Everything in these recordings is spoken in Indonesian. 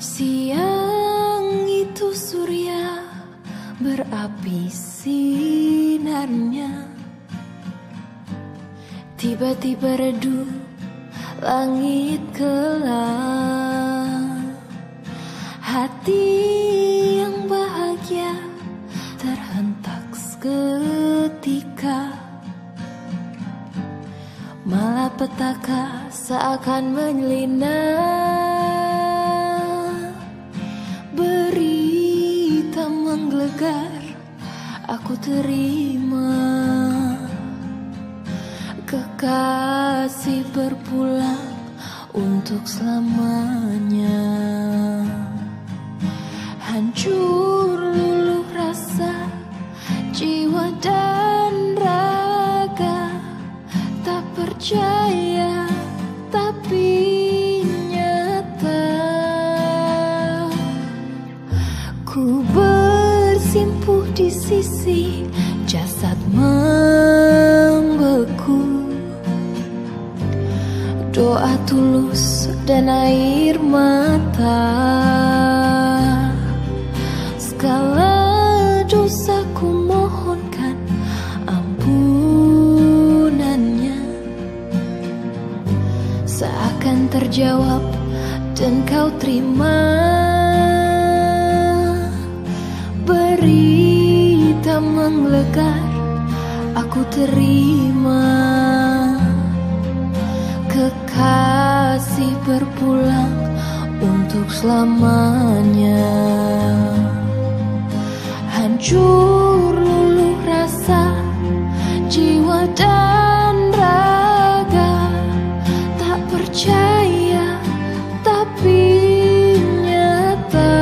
Siang itu surya berapi sinarnya, tiba-tiba redup langit gelap. Hati yang bahagia terhentak seketika, malapetaka seakan menyelinap. Berita menggelegar aku terima, kekasih berpulang untuk selamanya. Hancur luluh rasa jiwa dan raga, tak percaya tapi nyata. Ku bersimpuh di sisi jasad membeku, doa tulus dan air mata. Segala dosaku mohonkan ampunannya, seakan terjawab dan kau terima. Berita menggelegar aku terima, kekasih berpulang untuk selamanya. Hancur luluh rasa jiwa dan raga, tak percaya tapi nyata.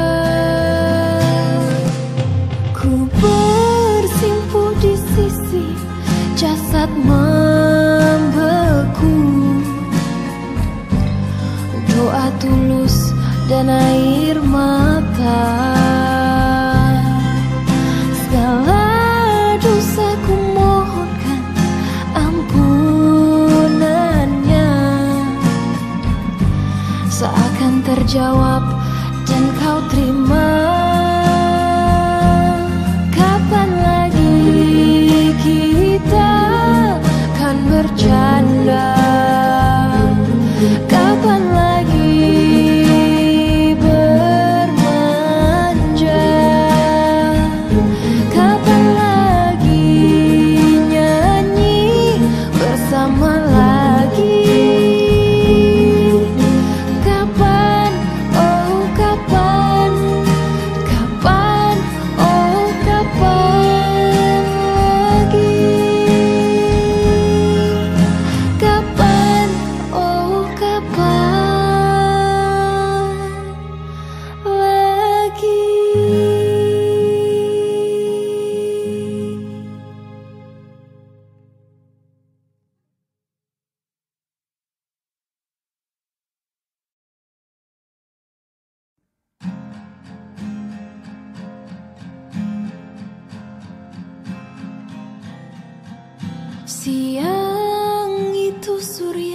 Ku bersimpuh di sisi jasad membeku, doa tulus dan air mata. Segala dosaku mohonkan ampunannya, seakan terjawab dan kau terima. Kapan lagi kita kan bercanda? Kapan lagi bermanja? Kapan lagi nyanyi bersama lagi? Kapan, oh kapan, kapan, oh kapan lagi? Kapan, oh kapan lagi? Siang itu surya